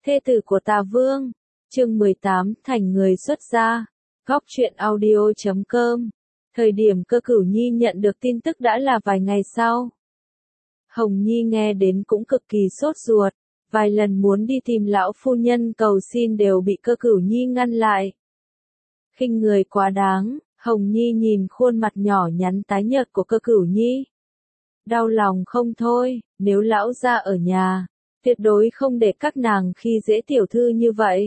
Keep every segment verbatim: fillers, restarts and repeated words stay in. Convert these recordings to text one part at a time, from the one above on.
Thê tử của Tà Vương. Chương mười tám, thành người xuất gia. Góc truyện audio chấm com. Thời điểm Cơ Cửu Nhi nhận được tin tức đã là vài ngày sau. Hồng Nhi nghe đến cũng cực kỳ sốt ruột, vài lần muốn đi tìm lão phu nhân cầu xin đều bị Cơ Cửu Nhi ngăn lại. Khinh người quá đáng, Hồng Nhi nhìn khuôn mặt nhỏ nhắn tái nhợt của Cơ Cửu Nhi. Đau lòng không thôi, nếu lão gia ở nhà, tuyệt đối không để các nàng khi dễ tiểu thư như vậy.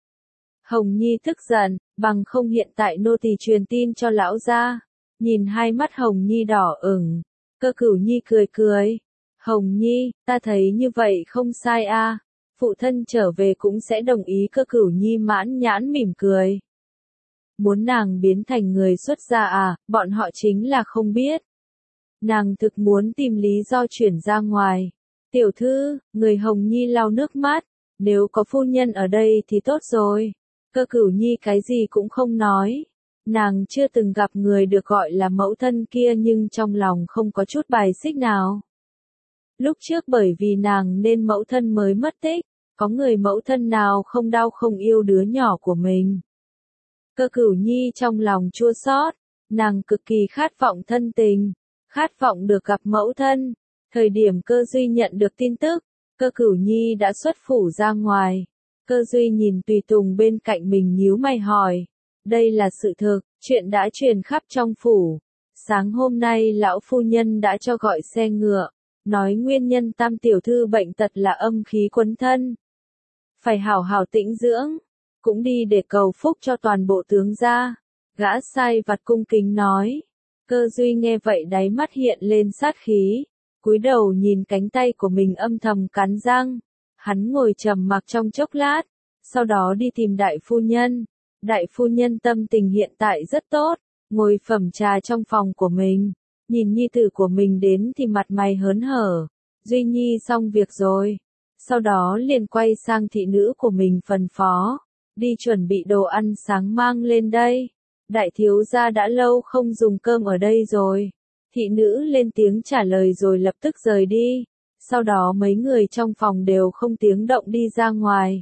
Hồng Nhi tức giận, bằng không hiện tại nô tỳ truyền tin cho lão gia. Nhìn hai mắt Hồng Nhi đỏ ửng, Cơ Cửu Nhi cười cười. Hồng Nhi, ta thấy như vậy không sai a. À. Phụ thân trở về cũng sẽ đồng ý. Cơ Cửu Nhi mãn nhãn mỉm cười. Muốn nàng biến thành người xuất gia à, bọn họ chính là không biết. Nàng thực muốn tìm lý do chuyển ra ngoài. Tiểu thư, người Hồng Nhi lau nước mắt, nếu có phu nhân ở đây thì tốt rồi. Cơ Cửu Nhi cái gì cũng không nói. Nàng chưa từng gặp người được gọi là mẫu thân kia nhưng trong lòng không có chút bài xích nào. Lúc trước bởi vì nàng nên mẫu thân mới mất tích, có người mẫu thân nào không đau không yêu đứa nhỏ của mình. Cơ Cửu Nhi trong lòng chua xót, nàng cực kỳ khát vọng thân tình, khát vọng được gặp mẫu thân. Thời điểm Cơ Duy nhận được tin tức, Cơ Cửu Nhi đã xuất phủ ra ngoài. Cơ Duy nhìn tùy tùng bên cạnh mình nhíu mày hỏi, đây là sự thực, chuyện đã truyền khắp trong phủ. Sáng hôm nay lão phu nhân đã cho gọi xe ngựa, nói nguyên nhân Tam tiểu thư bệnh tật là âm khí quấn thân. Phải hảo hảo tĩnh dưỡng, cũng đi để cầu phúc cho toàn bộ tướng gia. Gã sai vặt cung kính nói. Cơ Duy nghe vậy đáy mắt hiện lên sát khí, cúi đầu nhìn cánh tay của mình âm thầm cắn răng. Hắn ngồi trầm mặc trong chốc lát, sau đó đi tìm đại phu nhân. Đại phu nhân tâm tình hiện tại rất tốt, ngồi phẩm trà trong phòng của mình, nhìn nhi tử của mình đến thì mặt mày hớn hở. Duy Nhi xong việc rồi. Sau đó liền quay sang thị nữ của mình phân phó, đi chuẩn bị đồ ăn sáng mang lên đây. Đại thiếu gia đã lâu không dùng cơm ở đây rồi. Thị nữ lên tiếng trả lời rồi lập tức rời đi. Sau đó mấy người trong phòng đều không tiếng động đi ra ngoài.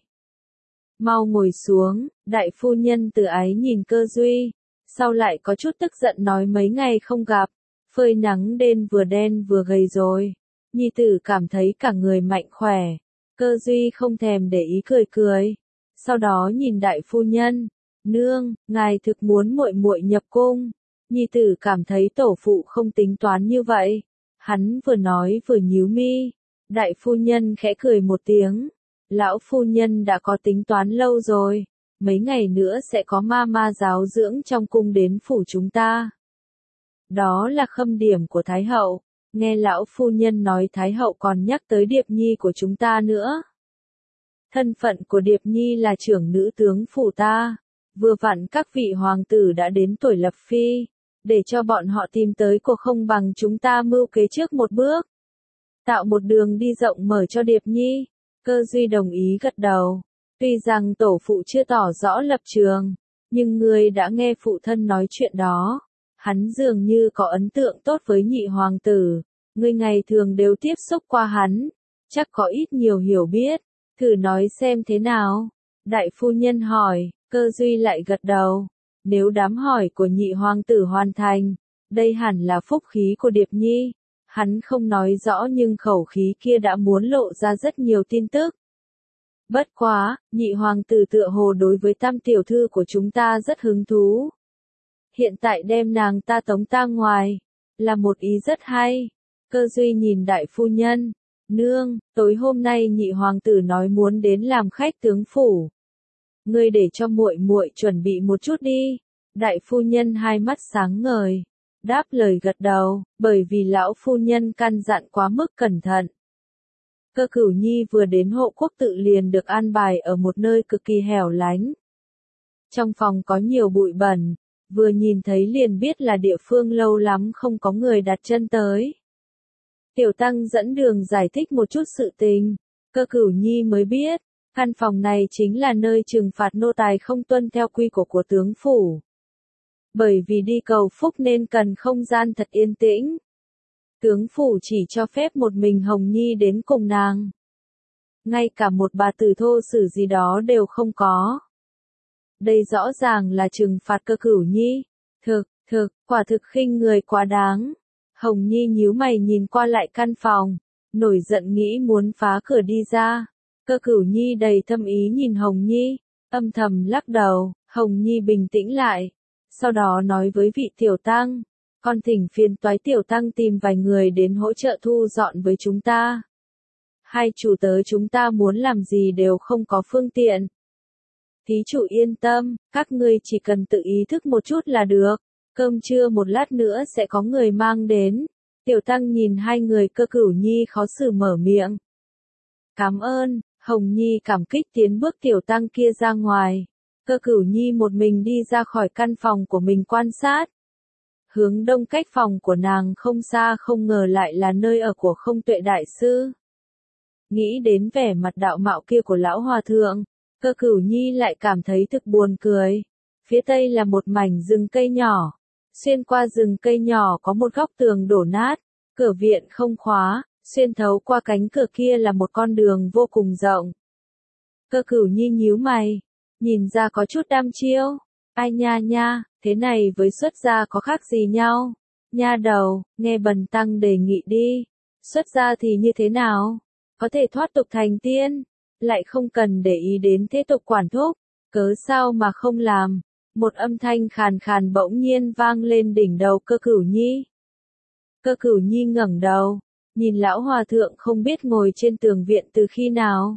Mau ngồi xuống, đại phu nhân từ ái nhìn Cơ Duy. Sau lại có chút tức giận nói mấy ngày không gặp, phơi nắng đen vừa đen vừa gầy rồi. Nhi tử cảm thấy cả người mạnh khỏe. Cơ Duy không thèm để ý cười cười. Sau đó nhìn đại phu nhân, nương, ngài thực muốn muội muội nhập cung. Nhi tử cảm thấy tổ phụ không tính toán như vậy. Hắn vừa nói vừa nhíu mi. Đại phu nhân khẽ cười một tiếng. Lão phu nhân đã có tính toán lâu rồi. Mấy ngày nữa sẽ có ma ma giáo dưỡng trong cung đến phủ chúng ta. Đó là khâm điểm của Thái hậu. Nghe lão phu nhân nói Thái hậu còn nhắc tới Điệp Nhi của chúng ta nữa. Thân phận của Điệp Nhi là trưởng nữ tướng phủ ta. Vừa vặn các vị hoàng tử đã đến tuổi lập phi. Để cho bọn họ tìm tới cuộc không bằng chúng ta mưu kế trước một bước. Tạo một đường đi rộng mở cho Điệp Nhi. Cơ Duy đồng ý gật đầu. Tuy rằng tổ phụ chưa tỏ rõ lập trường, nhưng người đã nghe phụ thân nói chuyện đó. Hắn dường như có ấn tượng tốt với nhị hoàng tử. Người ngày thường đều tiếp xúc qua hắn. Chắc có ít nhiều hiểu biết. Thử nói xem thế nào. Đại phu nhân hỏi, Cơ Duy lại gật đầu. Nếu đám hỏi của nhị hoàng tử hoàn thành, đây hẳn là phúc khí của Điệp Nhi. Hắn không nói rõ nhưng khẩu khí kia đã muốn lộ ra rất nhiều tin tức. Bất quá, nhị hoàng tử tựa hồ đối với Tam tiểu thư của chúng ta rất hứng thú. Hiện tại đem nàng ta tống tang ngoài, là một ý rất hay. Cơ Duy nhìn đại phu nhân, nương, tối hôm nay nhị hoàng tử nói muốn đến làm khách tướng phủ. Ngươi để cho muội muội chuẩn bị một chút đi. Đại phu nhân hai mắt sáng ngời, đáp lời gật đầu, bởi vì lão phu nhân căn dặn quá mức cẩn thận. Cơ Cửu Nhi vừa đến hộ quốc tự liền được an bài ở một nơi cực kỳ hẻo lánh. Trong phòng có nhiều bụi bẩn, vừa nhìn thấy liền biết là địa phương lâu lắm không có người đặt chân tới. Tiểu tăng dẫn đường giải thích một chút sự tình, Cơ Cửu Nhi mới biết, căn phòng này chính là nơi trừng phạt nô tài không tuân theo quy củ của tướng phủ. Bởi vì đi cầu phúc nên cần không gian thật yên tĩnh. Tướng phủ chỉ cho phép một mình Hồng Nhi đến cùng nàng. ngay cả một bà tử thô sử gì đó đều không có. Đây rõ ràng là trừng phạt Cơ Cửu Nhi. Thực, thực, quả thực khinh người quá đáng. Hồng Nhi nhíu mày nhìn qua lại căn phòng, nổi giận nghĩ muốn phá cửa đi ra. Cơ Cửu Nhi đầy thâm ý nhìn Hồng Nhi, âm thầm lắc đầu. Hồng Nhi bình tĩnh lại, sau đó nói với vị tiểu tăng, con thỉnh phiền toái tiểu tăng tìm vài người đến hỗ trợ thu dọn với chúng ta. Hai chủ tớ chúng ta muốn làm gì đều không có phương tiện. Thí chủ yên tâm, các ngươi chỉ cần tự ý thức một chút là được, cơm trưa một lát nữa sẽ có người mang đến. Tiểu tăng nhìn hai người Cơ Cửu Nhi khó xử mở miệng. Cảm ơn, Hồng Nhi cảm kích tiến bước tiểu tăng kia ra ngoài. Cơ Cửu Nhi một mình đi ra khỏi căn phòng của mình quan sát. Hướng đông cách phòng của nàng không xa không ngờ lại là nơi ở của Không Tuệ Đại Sư. Nghĩ đến vẻ mặt đạo mạo kia của lão hòa thượng, Cơ Cửu Nhi lại cảm thấy thực buồn cười. Phía tây là một mảnh rừng cây nhỏ. Xuyên qua rừng cây nhỏ có một góc tường đổ nát, cửa viện không khóa, xuyên thấu qua cánh cửa kia là một con đường vô cùng rộng. Cơ Cửu Nhi nhíu mày, nhìn ra có chút đăm chiêu. Ai nha nha, thế này với xuất gia có khác gì nhau? Nha đầu, nghe bần tăng đề nghị đi. Xuất gia thì như thế nào? Có thể thoát tục thành tiên, lại không cần để ý đến thế tục quản thúc, cớ sao mà không làm? Một âm thanh khàn khàn bỗng nhiên vang lên đỉnh đầu Cơ Cửu Nhi. Cơ Cửu Nhi ngẩng đầu, nhìn lão hòa thượng không biết ngồi trên tường viện từ khi nào.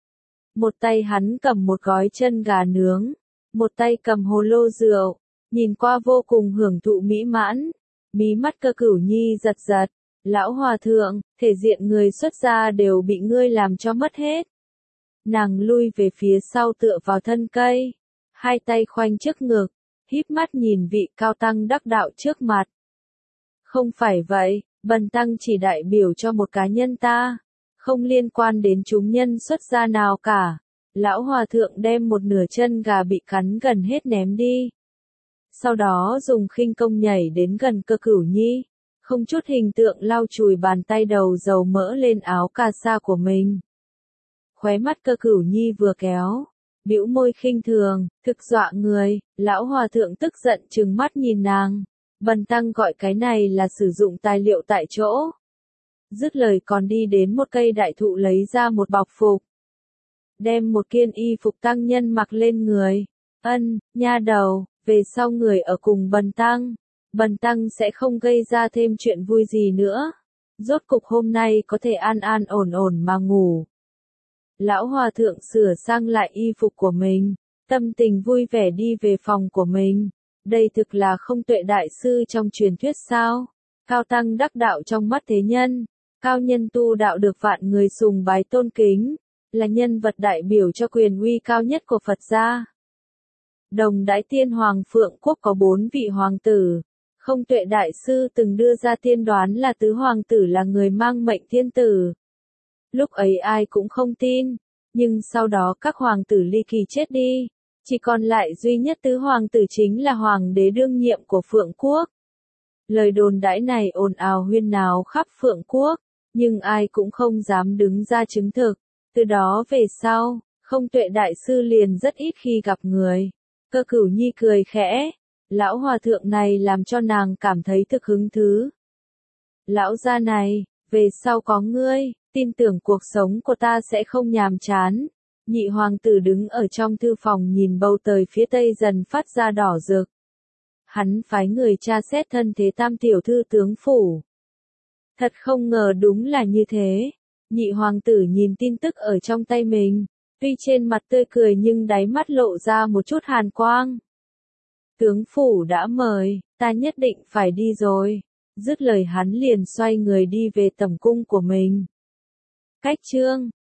Một tay hắn cầm một gói chân gà nướng, một tay cầm hồ lô rượu, nhìn qua vô cùng hưởng thụ mỹ mãn. Mí mắt Cơ Cửu Nhi giật giật, lão hòa thượng, thể diện người xuất gia đều bị ngươi làm cho mất hết. Nàng lui về phía sau tựa vào thân cây, hai tay khoanh trước ngực, híp mắt nhìn vị cao tăng đắc đạo trước mặt. Không phải vậy, bần tăng chỉ đại biểu cho một cá nhân ta, không liên quan đến chúng nhân xuất gia nào cả. Lão hòa thượng đem một nửa chân gà bị cắn gần hết ném đi. Sau đó dùng khinh công nhảy đến gần Cơ Cửu Nhi, không chút hình tượng lau chùi bàn tay đầu dầu mỡ lên áo cà sa của mình. Khóe mắt Cơ Cửu Nhi vừa kéo, bĩu môi khinh thường, thực dọa người. Lão hòa thượng tức giận trừng mắt nhìn nàng. Bần tăng gọi cái này là sử dụng tài liệu tại chỗ. Dứt lời còn đi đến một cây đại thụ lấy ra một bọc phục. Đem một kiện y phục tăng nhân mặc lên người. Ân, nha đầu, về sau người ở cùng bần tăng. Bần tăng sẽ không gây ra thêm chuyện vui gì nữa. Rốt cục hôm nay có thể an an ổn ổn mà ngủ. Lão hòa thượng sửa sang lại y phục của mình, tâm tình vui vẻ đi về phòng của mình. Đây thực là Không Tuệ Đại Sư trong truyền thuyết sao? Cao tăng đắc đạo trong mắt thế nhân, cao nhân tu đạo được vạn người sùng bái tôn kính, là nhân vật đại biểu cho quyền uy cao nhất của Phật gia. Đồng Đãi Tiên Hoàng Phượng Quốc có bốn vị hoàng tử. Không Tuệ Đại Sư từng đưa ra tiên đoán là tứ hoàng tử là người mang mệnh thiên tử. Lúc ấy ai cũng không tin, nhưng sau đó các hoàng tử ly kỳ chết đi, chỉ còn lại duy nhất tứ hoàng tử chính là hoàng đế đương nhiệm của Phượng Quốc. Lời đồn đãi này ồn ào huyên náo khắp Phượng Quốc, nhưng ai cũng không dám đứng ra chứng thực. Từ đó về sau, Không Tuệ Đại Sư liền rất ít khi gặp người. Cơ Cửu Nhi cười khẽ, lão hòa thượng này làm cho nàng cảm thấy thực hứng thú. Lão gia này, về sau có ngươi, tin tưởng cuộc sống của ta sẽ không nhàm chán. Nhị hoàng tử đứng ở trong thư phòng nhìn bầu trời phía tây dần phát ra đỏ rực. Hắn phái người tra xét thân thế tam tiểu thư tướng phủ. Thật không ngờ đúng là như thế. Nhị hoàng tử nhìn tin tức ở trong tay mình, tuy trên mặt tươi cười nhưng đáy mắt lộ ra một chút hàn quang. Tướng phủ đã mời, ta nhất định phải đi rồi. Dứt lời hắn liền xoay người đi về tẩm cung của mình. Cách chương